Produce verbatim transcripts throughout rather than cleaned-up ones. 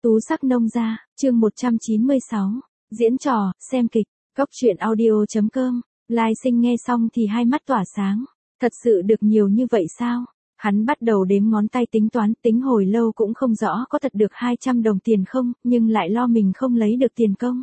Tú sắc nông gia, chương một trăm chín mươi sáu, diễn trò, xem kịch, Cốc truyện audio.com, Lai Sinh nghe xong thì hai mắt tỏa sáng, thật sự được nhiều như vậy sao? Hắn bắt đầu đếm ngón tay tính toán, tính hồi lâu cũng không rõ có thật được hai trăm đồng tiền không, nhưng lại lo mình không lấy được tiền công.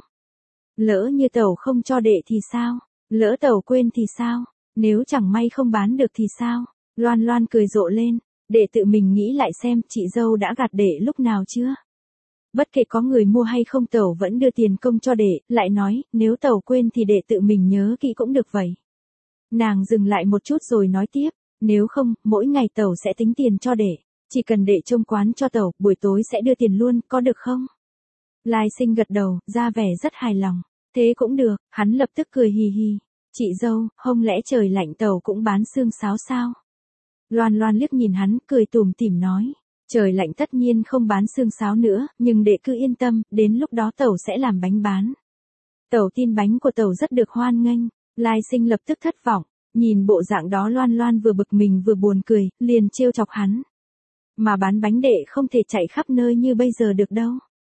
Lỡ như tẩu không cho đệ thì sao? Lỡ tẩu quên thì sao? Nếu chẳng may không bán được thì sao? Loan Loan cười rộ lên, đệ tự mình nghĩ lại xem chị dâu đã gạt đệ lúc nào chưa? Bất kể có người mua hay không tẩu vẫn đưa tiền công cho đệ, lại nói, nếu tẩu quên thì đệ tự mình nhớ kỹ cũng được vậy. Nàng dừng lại một chút rồi nói tiếp, nếu không, mỗi ngày tẩu sẽ tính tiền cho đệ, chỉ cần đệ trông quán cho tẩu, buổi tối sẽ đưa tiền luôn, có được không? Lai Sinh gật đầu, ra vẻ rất hài lòng, thế cũng được, hắn lập tức cười hì hì, chị dâu, không lẽ trời lạnh tẩu cũng bán xương sáo sao? Loan Loan liếc nhìn hắn, cười tủm tỉm nói. Trời lạnh tất nhiên không bán xương sáo nữa, nhưng đệ cứ yên tâm, đến lúc đó tẩu sẽ làm bánh bán. Tẩu tin bánh của tẩu rất được hoan nghênh. Lai Sinh lập tức thất vọng, nhìn bộ dạng đó Loan Loan vừa bực mình vừa buồn cười, liền trêu chọc hắn. Mà bán bánh đệ không thể chạy khắp nơi như bây giờ được đâu.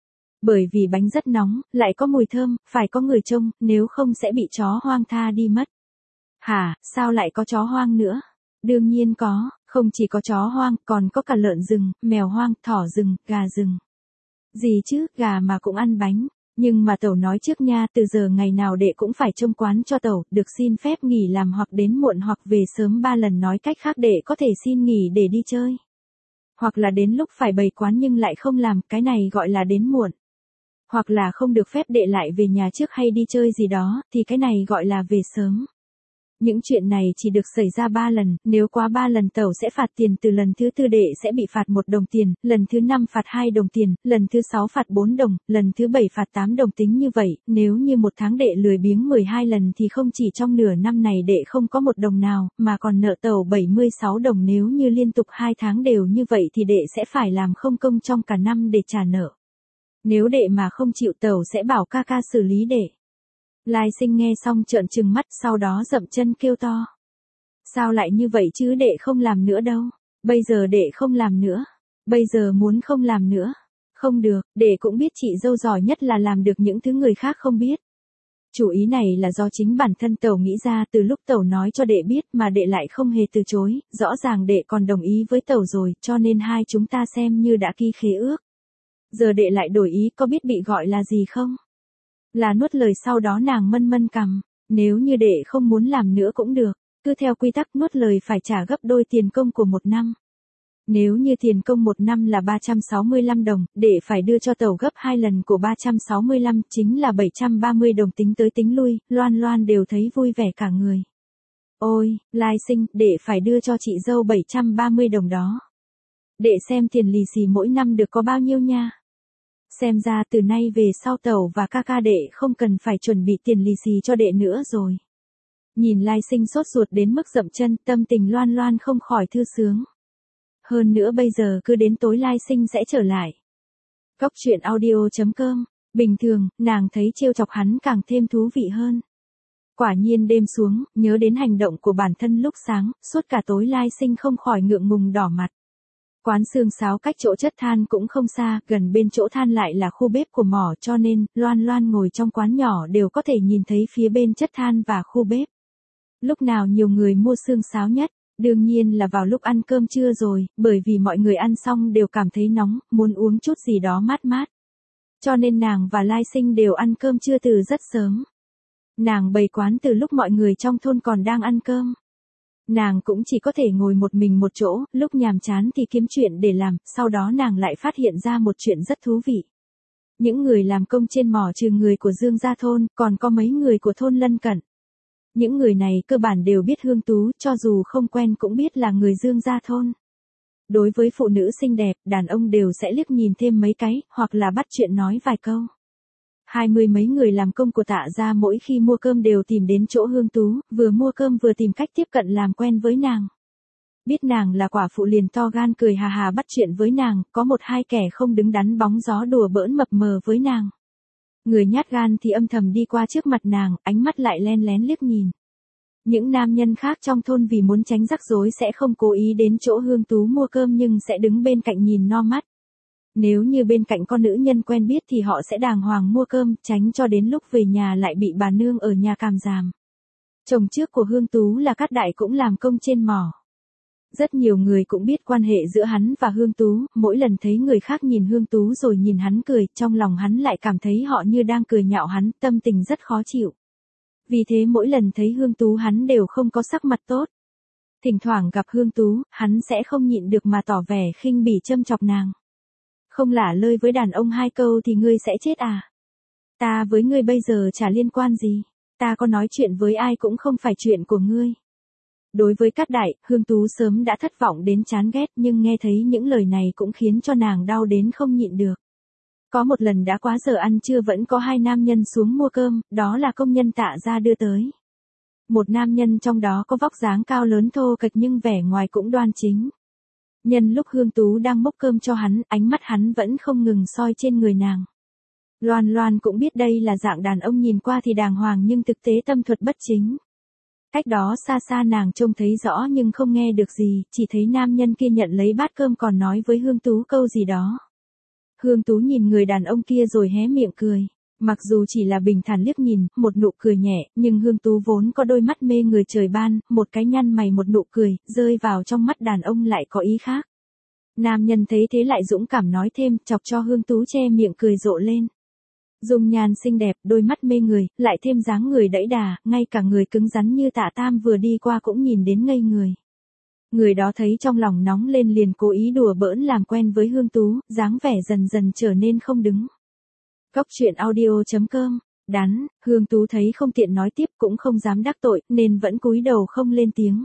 Bởi vì bánh rất nóng, lại có mùi thơm, phải có người trông, nếu không sẽ bị chó hoang tha đi mất. Hả, sao lại có chó hoang nữa? Đương nhiên có. Không chỉ có chó hoang, còn có cả lợn rừng, mèo hoang, thỏ rừng, gà rừng. Gì chứ, gà mà cũng ăn bánh. Nhưng mà tẩu nói trước nha, từ giờ ngày nào đệ cũng phải trông quán cho tẩu, được xin phép nghỉ làm hoặc đến muộn hoặc về sớm ba lần, nói cách khác đệ có thể xin nghỉ để đi chơi. Hoặc là đến lúc phải bày quán nhưng lại không làm, cái này gọi là đến muộn. Hoặc là không được phép đệ lại về nhà trước hay đi chơi gì đó, thì cái này gọi là về sớm. Những chuyện này chỉ được xảy ra ba lần, nếu quá ba lần tẩu sẽ phạt tiền, từ lần thứ tư đệ sẽ bị phạt một đồng tiền, lần thứ năm phạt hai đồng tiền, lần thứ sáu phạt bốn đồng, lần thứ bảy phạt tám đồng, tính như vậy, nếu như một tháng đệ lười biếng mười hai lần thì không chỉ trong nửa năm này đệ không có một đồng nào, mà còn nợ tẩu bảy mươi sáu đồng, nếu như liên tục hai tháng đều như vậy thì đệ sẽ phải làm không công trong cả năm để trả nợ. Nếu đệ mà không chịu tẩu sẽ bảo ca ca xử lý đệ. Lai Sinh nghe xong trợn trừng mắt, sau đó dậm chân kêu to. Sao lại như vậy chứ, đệ không làm nữa đâu. Bây giờ đệ không làm nữa. Bây giờ muốn không làm nữa. Không được, đệ cũng biết chị dâu giỏi nhất là làm được những thứ người khác không biết. Chủ ý này là do chính bản thân tẩu nghĩ ra, từ lúc tẩu nói cho đệ biết mà đệ lại không hề từ chối, rõ ràng đệ còn đồng ý với tẩu rồi, cho nên hai chúng ta xem như đã ký khế ước. Giờ đệ lại đổi ý, có biết bị gọi là gì không? Là nuốt lời. Sau đó nàng mân mân cằm, nếu như đệ không muốn làm nữa cũng được, cứ theo quy tắc nuốt lời phải trả gấp đôi tiền công của một năm. Nếu như tiền công một năm là ba trăm sáu mươi lăm đồng, đệ phải đưa cho tẩu gấp hai lần của ba trăm sáu mươi lăm, chính là bảy trăm ba mươi đồng, tính tới tính lui, Loan Loan đều thấy vui vẻ cả người. Ôi, Lai Sinh, đệ phải đưa cho chị dâu bảy trăm ba mươi đồng đó. Đệ xem tiền lì xì mỗi năm được có bao nhiêu nha. Xem ra từ nay về sau tẩu và ca ca đệ không cần phải chuẩn bị tiền lì xì cho đệ nữa rồi. Nhìn Lai Sinh sốt ruột đến mức dậm chân, tâm tình Loan Loan không khỏi thư sướng. Hơn nữa bây giờ cứ đến tối Lai Sinh sẽ trở lại. Cốc truyện audio.com, bình thường, nàng thấy trêu chọc hắn càng thêm thú vị hơn. Quả nhiên đêm xuống, nhớ đến hành động của bản thân lúc sáng, suốt cả tối Lai Sinh không khỏi ngượng ngùng đỏ mặt. Quán xương sáo cách chỗ chất than cũng không xa, gần bên chỗ than lại là khu bếp của mỏ, cho nên, Loan Loan ngồi trong quán nhỏ đều có thể nhìn thấy phía bên chất than và khu bếp. Lúc nào nhiều người mua xương sáo nhất? Đương nhiên là vào lúc ăn cơm trưa rồi, bởi vì mọi người ăn xong đều cảm thấy nóng, muốn uống chút gì đó mát mát. Cho nên nàng và Lai Sinh đều ăn cơm trưa từ rất sớm. Nàng bày quán từ lúc mọi người trong thôn còn đang ăn cơm. Nàng cũng chỉ có thể ngồi một mình một chỗ, lúc nhàm chán thì kiếm chuyện để làm, sau đó nàng lại phát hiện ra một chuyện rất thú vị. Những người làm công trên mỏ trừ người của Dương gia thôn, còn có mấy người của thôn lân cận. Những người này cơ bản đều biết Hương Tú, cho dù không quen cũng biết là người Dương gia thôn. Đối với phụ nữ xinh đẹp, đàn ông đều sẽ liếc nhìn thêm mấy cái, hoặc là bắt chuyện nói vài câu. Hai mươi mấy người làm công của Tạ gia mỗi khi mua cơm đều tìm đến chỗ Hương Tú, vừa mua cơm vừa tìm cách tiếp cận làm quen với nàng. Biết nàng là quả phụ liền to gan cười hà hà bắt chuyện với nàng, có một hai kẻ không đứng đắn bóng gió đùa bỡn mập mờ với nàng. Người nhát gan thì âm thầm đi qua trước mặt nàng, ánh mắt lại len lén liếc nhìn. Những nam nhân khác trong thôn vì muốn tránh rắc rối sẽ không cố ý đến chỗ Hương Tú mua cơm nhưng sẽ đứng bên cạnh nhìn no mắt. Nếu như bên cạnh có nữ nhân quen biết thì họ sẽ đàng hoàng mua cơm, tránh cho đến lúc về nhà lại bị bà nương ở nhà càm ràm. Chồng trước của Hương Tú là Cát Đại cũng làm công trên mỏ. Rất nhiều người cũng biết quan hệ giữa hắn và Hương Tú, mỗi lần thấy người khác nhìn Hương Tú rồi nhìn hắn cười, trong lòng hắn lại cảm thấy họ như đang cười nhạo hắn, tâm tình rất khó chịu. Vì thế mỗi lần thấy Hương Tú hắn đều không có sắc mặt tốt. Thỉnh thoảng gặp Hương Tú, hắn sẽ không nhịn được mà tỏ vẻ khinh bỉ châm chọc nàng. Không lả lơi với đàn ông hai câu thì ngươi sẽ chết à? Ta với ngươi bây giờ chả liên quan gì, ta có nói chuyện với ai cũng không phải chuyện của ngươi. Đối với Cát Đại, Hương Tú sớm đã thất vọng đến chán ghét nhưng nghe thấy những lời này cũng khiến cho nàng đau đến không nhịn được. Có một lần đã quá giờ ăn trưa vẫn có hai nam nhân xuống mua cơm, đó là công nhân Tạ gia đưa tới. Một nam nhân trong đó có vóc dáng cao lớn thô kệch nhưng vẻ ngoài cũng đoan chính. Nhân lúc Hương Tú đang múc cơm cho hắn, ánh mắt hắn vẫn không ngừng soi trên người nàng. Loan Loan cũng biết đây là dạng đàn ông nhìn qua thì đàng hoàng nhưng thực tế tâm thuật bất chính. Cách đó xa xa nàng trông thấy rõ nhưng không nghe được gì, chỉ thấy nam nhân kia nhận lấy bát cơm còn nói với Hương Tú câu gì đó. Hương Tú nhìn người đàn ông kia rồi hé miệng cười. Mặc dù chỉ là bình thản liếc nhìn, một nụ cười nhẹ, nhưng Hương Tú vốn có đôi mắt mê người trời ban, một cái nhăn mày một nụ cười, rơi vào trong mắt đàn ông lại có ý khác. Nam nhân thấy thế lại dũng cảm nói thêm, chọc cho Hương Tú che miệng cười rộ lên. Dung nhan xinh đẹp, đôi mắt mê người, lại thêm dáng người đẫy đà, ngay cả người cứng rắn như Tạ Tam vừa đi qua cũng nhìn đến ngây người. Người đó thấy trong lòng nóng lên liền cố ý đùa bỡn làm quen với Hương Tú, dáng vẻ dần dần trở nên không đứng. Góc truyện audio chấm com, đắn, Hương Tú thấy không tiện nói tiếp cũng không dám đắc tội, nên vẫn cúi đầu không lên tiếng.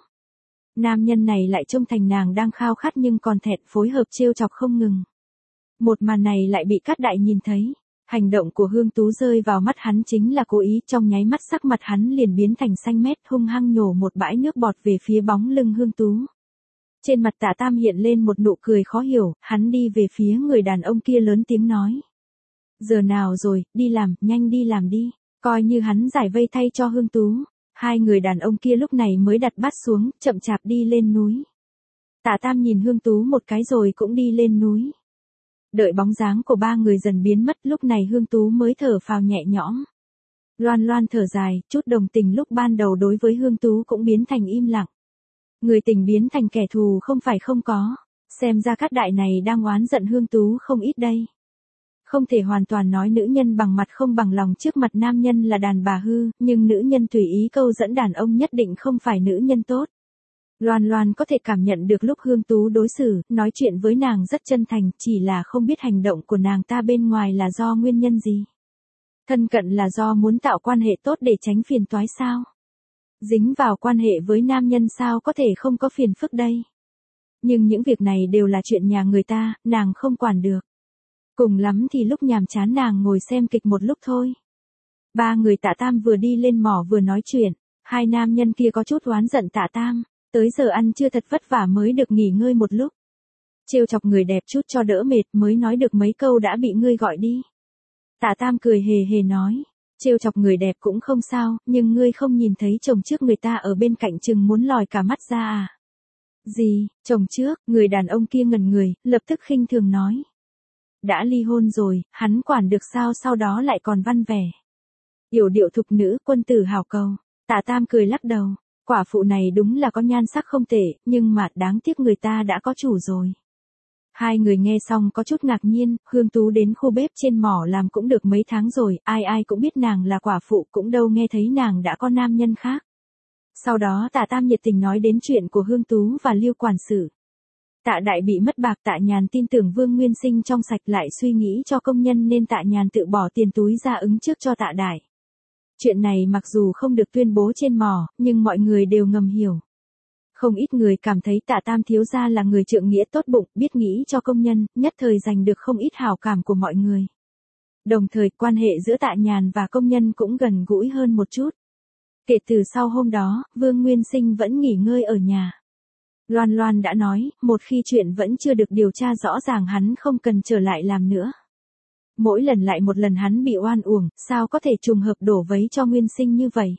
Nam nhân này lại trông thành nàng đang khao khát nhưng còn thẹn phối hợp trêu chọc không ngừng. Một màn này lại bị Cát Đại nhìn thấy. Hành động của Hương Tú rơi vào mắt hắn chính là cố ý, trong nháy mắt sắc mặt hắn liền biến thành xanh mét, hung hăng nhổ một bãi nước bọt về phía bóng lưng Hương Tú. Trên mặt Tạ Tam hiện lên một nụ cười khó hiểu, hắn đi về phía người đàn ông kia lớn tiếng nói. Giờ nào rồi, đi làm, nhanh đi làm đi, coi như hắn giải vây thay cho Hương Tú. Hai người đàn ông kia lúc này mới đặt bát xuống, chậm chạp đi lên núi. Tạ Tam nhìn Hương Tú một cái rồi cũng đi lên núi. Đợi bóng dáng của ba người dần biến mất lúc này Hương Tú mới thở phào nhẹ nhõm. Loan Loan thở dài, chút đồng tình lúc ban đầu đối với Hương Tú cũng biến thành im lặng. Người tình biến thành kẻ thù không phải không có, xem ra Cát Đại này đang oán giận Hương Tú không ít đây. Không thể hoàn toàn nói nữ nhân bằng mặt không bằng lòng trước mặt nam nhân là đàn bà hư, nhưng nữ nhân tùy ý câu dẫn đàn ông nhất định không phải nữ nhân tốt. Loan Loan có thể cảm nhận được lúc Hương Tú đối xử, nói chuyện với nàng rất chân thành, chỉ là không biết hành động của nàng ta bên ngoài là do nguyên nhân gì. Thân cận là do muốn tạo quan hệ tốt để tránh phiền toái sao? Dính vào quan hệ với nam nhân sao có thể không có phiền phức đây? Nhưng những việc này đều là chuyện nhà người ta, nàng không quản được. Cùng lắm thì lúc nhàm chán nàng ngồi xem kịch một lúc thôi. Ba người Tạ Tam vừa đi lên mỏ vừa nói chuyện, hai nam nhân kia có chút oán giận Tạ Tam. Tới giờ ăn chưa thật vất vả mới được nghỉ ngơi một lúc. Trêu chọc người đẹp chút cho đỡ mệt mới nói được mấy câu đã bị ngươi gọi đi. Tạ Tam cười hề hề nói. Trêu chọc người đẹp cũng không sao, nhưng ngươi không nhìn thấy chồng trước người ta ở bên cạnh chừng muốn lòi cả mắt ra à? Gì, chồng trước, người đàn ông kia ngẩn người, lập tức khinh thường nói. Đã ly hôn rồi, hắn quản được sao sau đó lại còn văn vẻ. Yểu điệu thục nữ, quân tử hảo cầu. Tạ Tam cười lắc đầu. Quả phụ này đúng là có nhan sắc không tệ, nhưng mà đáng tiếc người ta đã có chủ rồi. Hai người nghe xong có chút ngạc nhiên, Hương Tú đến khu bếp trên mỏ làm cũng được mấy tháng rồi, ai ai cũng biết nàng là quả phụ cũng đâu nghe thấy nàng đã có nam nhân khác. Sau đó Tạ Tam nhiệt tình nói đến chuyện của Hương Tú và Lưu quản sự. Tạ Đại bị mất bạc, Tạ Nhàn tin tưởng Vương Nguyên Sinh trong sạch lại suy nghĩ cho công nhân nên Tạ Nhàn tự bỏ tiền túi ra ứng trước cho Tạ Đại. Chuyện này mặc dù không được tuyên bố trên mỏ, nhưng mọi người đều ngầm hiểu. Không ít người cảm thấy Tạ Tam thiếu gia là người trượng nghĩa tốt bụng, biết nghĩ cho công nhân, nhất thời giành được không ít hảo cảm của mọi người. Đồng thời, quan hệ giữa Tạ Nhàn và công nhân cũng gần gũi hơn một chút. Kể từ sau hôm đó, Vương Nguyên Sinh vẫn nghỉ ngơi ở nhà. Loan Loan đã nói, một khi chuyện vẫn chưa được điều tra rõ ràng hắn không cần trở lại làm nữa. Mỗi lần lại một lần hắn bị oan uổng, sao có thể trùng hợp đổ vấy cho Nguyên Sinh như vậy.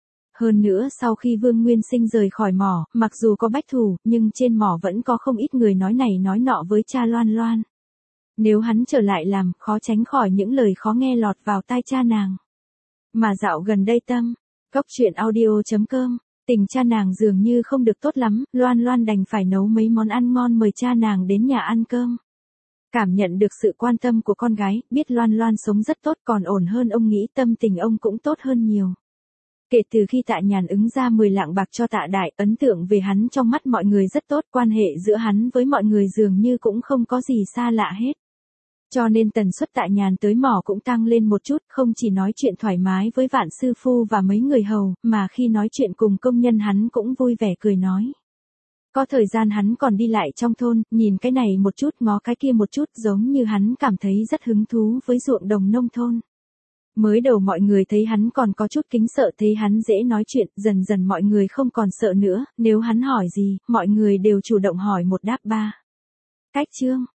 Hơn nữa sau khi Vương Nguyên Sinh rời khỏi mỏ, mặc dù có bách thù, nhưng trên mỏ vẫn có không ít người nói này nói nọ với cha Loan Loan. Nếu hắn trở lại làm, khó tránh khỏi những lời khó nghe lọt vào tai cha nàng. Mà dạo gần đây Tâm, Cóc truyện audio chấm com, tình cha nàng dường như không được tốt lắm, Loan Loan đành phải nấu mấy món ăn ngon mời cha nàng đến nhà ăn cơm. Cảm nhận được sự quan tâm của con gái, biết Loan Loan sống rất tốt còn ổn hơn ông nghĩ, tâm tình ông cũng tốt hơn nhiều. Kể từ khi Tạ Nhàn ứng ra mười lạng bạc cho Tạ Đại, ấn tượng về hắn trong mắt mọi người rất tốt, quan hệ giữa hắn với mọi người dường như cũng không có gì xa lạ hết. Cho nên tần suất Tạ Nhàn tới mỏ cũng tăng lên một chút, không chỉ nói chuyện thoải mái với Vạn sư phu và mấy người hầu, mà khi nói chuyện cùng công nhân hắn cũng vui vẻ cười nói. Có thời gian hắn còn đi lại trong thôn, nhìn cái này một chút ngó cái kia một chút, giống như hắn cảm thấy rất hứng thú với ruộng đồng nông thôn. Mới đầu mọi người thấy hắn còn có chút kính sợ, thấy hắn dễ nói chuyện, dần dần mọi người không còn sợ nữa, nếu hắn hỏi gì, mọi người đều chủ động hỏi một đáp ba. Cách chương